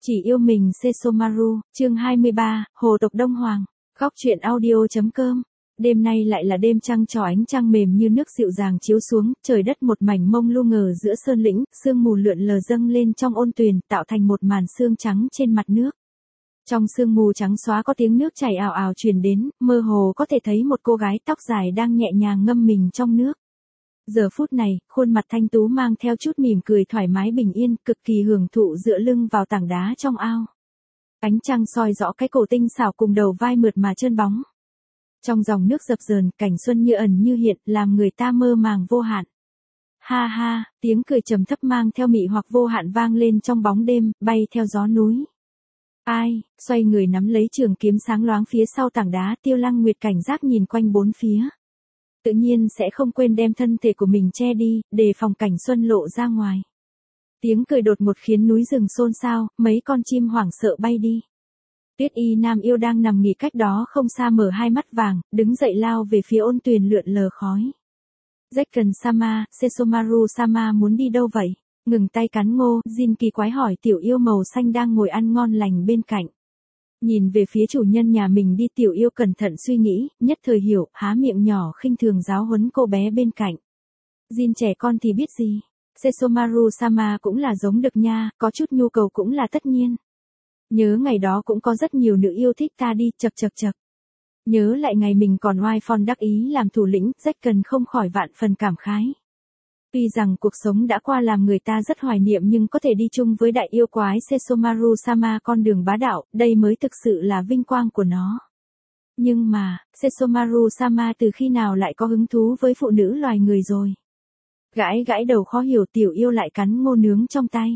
Chỉ yêu mình Sesomaru, chương 23, Hồ tộc Đông Hoàng. Góc truyện audio.com. Đêm nay lại là đêm trăng tròn, ánh trăng mềm như nước dịu dàng chiếu xuống, trời đất một mảnh mông lung ngờ giữa sơn lĩnh, sương mù lượn lờ dâng lên trong ôn tuyền, tạo thành một màn sương trắng trên mặt nước. Trong sương mù trắng xóa có tiếng nước chảy ào ào truyền đến, mơ hồ có thể thấy một cô gái tóc dài đang nhẹ nhàng ngâm mình trong nước. Giờ phút này, khuôn mặt thanh tú mang theo chút mỉm cười thoải mái bình yên, cực kỳ hưởng thụ dựa lưng vào tảng đá trong ao. Ánh trăng soi rõ cái cổ tinh xảo cùng đầu vai mượt mà trơn bóng. Trong dòng nước dập dờn, cảnh xuân như ẩn như hiện, làm người ta mơ màng vô hạn. Ha ha, tiếng cười trầm thấp mang theo mị hoặc vô hạn vang lên trong bóng đêm, bay theo gió núi. Ai, xoay người nắm lấy trường kiếm sáng loáng phía sau tảng đá, Tiêu Lăng Nguyệt cảnh giác nhìn quanh bốn phía. Tự nhiên sẽ không quên đem thân thể của mình che đi, để phòng cảnh xuân lộ ra ngoài. Tiếng cười đột ngột khiến núi rừng xôn xao, mấy con chim hoảng sợ bay đi. Tuyết Y Nam Yêu đang nằm nghỉ cách đó không xa mở hai mắt vàng, đứng dậy lao về phía ôn tuyền lượn lờ khói. Zekken Sama, Sesomaru Sama muốn đi đâu vậy? Ngừng tay cắn ngô, Jin kỳ quái hỏi tiểu yêu màu xanh đang ngồi ăn ngon lành bên cạnh. Nhìn về phía chủ nhân nhà mình đi, tiểu yêu cẩn thận suy nghĩ, nhất thời hiểu, há miệng nhỏ khinh thường giáo huấn cô bé bên cạnh. Jin trẻ con thì biết gì? Sesomaru Sama cũng là giống được nha, có chút nhu cầu cũng là tất nhiên. Nhớ ngày đó cũng có rất nhiều nữ yêu thích ta đi, chật. Nhớ lại ngày mình còn oai phong đắc ý làm thủ lĩnh, Zekken không khỏi vạn phần cảm khái. Tuy rằng cuộc sống đã qua làm người ta rất hoài niệm nhưng có thể đi chung với đại yêu quái Sesomaru Sama con đường bá đạo, đây mới thực sự là vinh quang của nó. Nhưng mà, Sesomaru Sama từ khi nào lại có hứng thú với phụ nữ loài người rồi? Gãi đầu khó hiểu, tiểu yêu lại cắn ngô nướng trong tay.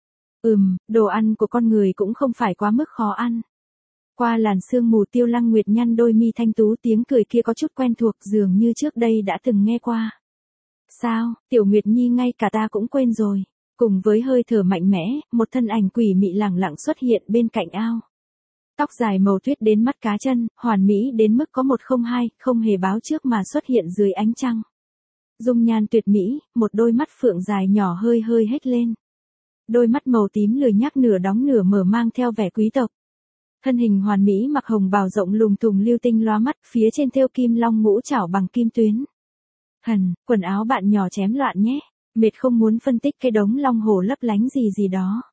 Đồ ăn của con người cũng không phải quá mức khó ăn. Qua làn sương mù, Tiêu Lăng Nguyệt nhăn đôi mi thanh tú, tiếng cười kia có chút quen thuộc, dường như trước đây đã từng nghe qua. Sao, Tiểu Nguyệt Nhi ngay cả ta cũng quên rồi. Cùng với hơi thở mạnh mẽ, một thân ảnh quỷ mị lẳng lặng xuất hiện bên cạnh ao. Tóc dài màu tuyết đến mắt cá chân, hoàn mỹ đến mức có 102, không hề báo trước mà xuất hiện dưới ánh trăng. Dung nhan tuyệt mỹ, một đôi mắt phượng dài nhỏ hơi hét lên. Đôi mắt màu tím lười nhác nửa đóng nửa mở mang theo vẻ quý tộc. Thân hình hoàn mỹ mặc hồng bào rộng lùng thùng lưu tinh lóa mắt, phía trên thêu kim long ngũ trảo bằng kim tuyến. Quần áo bạn nhỏ chém loạn nhé, mệt không muốn phân tích cái đống long hổ lấp lánh gì đó.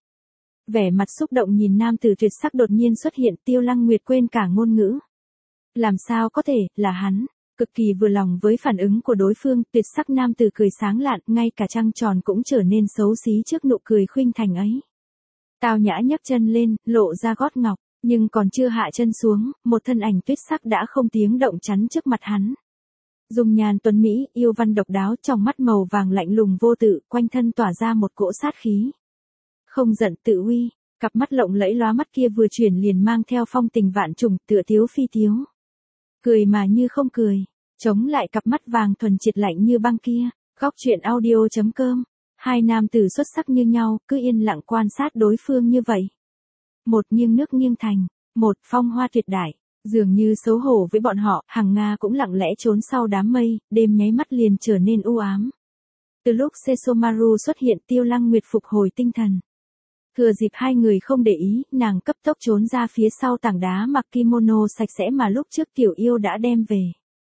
Vẻ mặt xúc động nhìn nam tử tuyệt sắc đột nhiên xuất hiện, Tiêu Lăng Nguyệt quên cả ngôn ngữ. Làm sao có thể, là hắn, cực kỳ vừa lòng với phản ứng của đối phương, tuyệt sắc nam tử cười sáng lạn, ngay cả trăng tròn cũng trở nên xấu xí trước nụ cười khuynh thành ấy. Tao nhã nhấc chân lên, lộ ra gót ngọc, nhưng còn chưa hạ chân xuống, một thân ảnh tuyệt sắc đã không tiếng động chắn trước mặt hắn. Dung nhan tuấn mỹ, yêu văn độc đáo, trong mắt màu vàng lạnh lùng vô tự, quanh thân tỏa ra một cỗ sát khí. Không giận tự uy, cặp mắt lộng lẫy lóa mắt kia vừa chuyển liền mang theo phong tình vạn trùng, tựa thiếu phi thiếu. Cười mà như không cười, chống lại cặp mắt vàng thuần triệt lạnh như băng kia. Góc truyện audio.com. Hai nam tử xuất sắc như nhau, cứ yên lặng quan sát đối phương như vậy. Một nghiêng nước nghiêng thành, một phong hoa tuyệt đại. Dường như xấu hổ với bọn họ, Hằng Nga cũng lặng lẽ trốn sau đám mây, đêm nháy mắt liền trở nên u ám. Từ lúc Sesomaru xuất hiện, Tiêu Lăng Nguyệt phục hồi tinh thần. Thừa dịp hai người không để ý, nàng cấp tốc trốn ra phía sau tảng đá mặc kimono sạch sẽ mà lúc trước tiểu yêu đã đem về.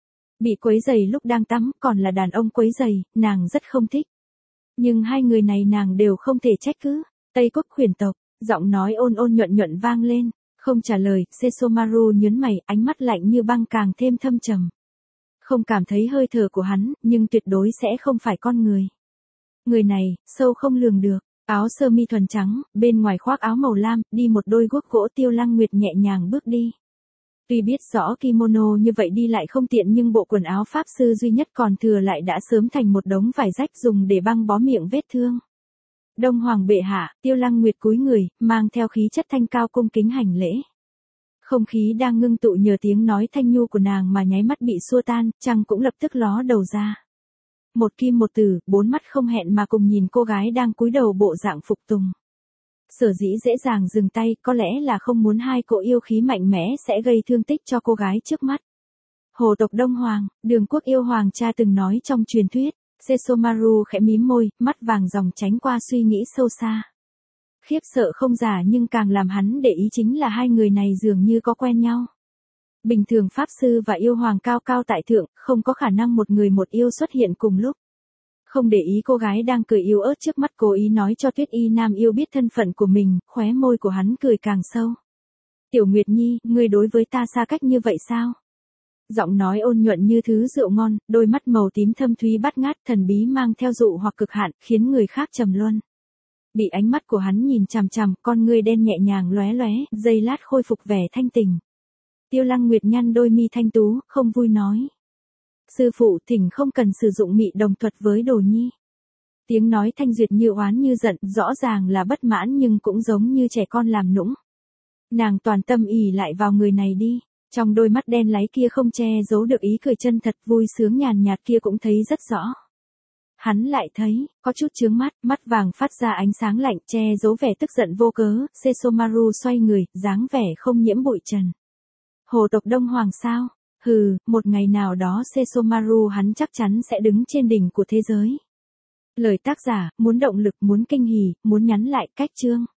Bị quấy rầy lúc đang tắm, còn là đàn ông quấy rầy, nàng rất không thích. Nhưng hai người này nàng đều không thể trách cứ. Tây Quốc khuyển tộc, giọng nói ôn nhuận vang lên. Không trả lời, Sesomaru nhớn mày, ánh mắt lạnh như băng càng thêm thâm trầm. Không cảm thấy hơi thở của hắn, nhưng tuyệt đối sẽ không phải con người. Người này, sâu không lường được, áo sơ mi thuần trắng, bên ngoài khoác áo màu lam, đi một đôi guốc gỗ. Tiêu Lăng Nguyệt nhẹ nhàng bước đi. Tuy biết rõ kimono như vậy đi lại không tiện nhưng bộ quần áo pháp sư duy nhất còn thừa lại đã sớm thành một đống vải rách dùng để băng bó miệng vết thương. Đông Hoàng bệ hạ, Tiêu Lăng Nguyệt cúi người, mang theo khí chất thanh cao cung kính hành lễ. Không khí đang ngưng tụ nhờ tiếng nói thanh nhu của nàng mà nháy mắt bị xua tan, trăng cũng lập tức ló đầu ra. Một kim một tử, bốn mắt không hẹn mà cùng nhìn cô gái đang cúi đầu bộ dạng phục tùng. Sở dĩ dễ dàng dừng tay, có lẽ là không muốn hai cỗ yêu khí mạnh mẽ sẽ gây thương tích cho cô gái trước mắt. Hồ tộc Đông Hoàng, Đường Quốc yêu hoàng cha từng nói trong truyền thuyết. Sesomaru khẽ mím môi, mắt vàng ròng tránh qua suy nghĩ sâu xa. Khiếp sợ không giả nhưng càng làm hắn để ý chính là hai người này dường như có quen nhau. Bình thường Pháp Sư và yêu hoàng cao cao tại thượng, không có khả năng một người một yêu xuất hiện cùng lúc. Không để ý cô gái đang cười yếu ớt trước mắt cố ý nói cho Tuyết Y Nam yêu biết thân phận của mình, khóe môi của hắn cười càng sâu. Tiểu Nguyệt Nhi, ngươi đối với ta xa cách như vậy sao? Giọng nói ôn nhuận như thứ rượu ngon, đôi mắt màu tím thâm thúy bắt ngát thần bí mang theo dụ hoặc cực hạn, khiến người khác trầm luân. Bị ánh mắt của hắn nhìn chằm chằm, con ngươi đen nhẹ nhàng lóe lóe, giây lát khôi phục vẻ thanh tình. Tiêu Lăng Nguyệt nhăn đôi mi thanh tú, không vui nói. Sư phụ thỉnh không cần sử dụng mị đồng thuật với Đồ Nhi. Tiếng nói thanh duyệt như oán như giận, rõ ràng là bất mãn nhưng cũng giống như trẻ con làm nũng. Nàng toàn tâm ỉ lại vào người này đi. Trong đôi mắt đen láy kia không che giấu được ý cười chân thật vui sướng nhàn nhạt kia cũng thấy rất rõ. Hắn lại thấy, có chút chướng mắt, mắt vàng phát ra ánh sáng lạnh che giấu vẻ tức giận vô cớ, Sesomaru xoay người, dáng vẻ không nhiễm bụi trần. Hồ tộc Đông Hoàng sao? Hừ, một ngày nào đó Sesomaru hắn chắc chắn sẽ đứng trên đỉnh của thế giới. Lời tác giả, muốn động lực, muốn kinh hỉ, muốn nhắn lại cách chương.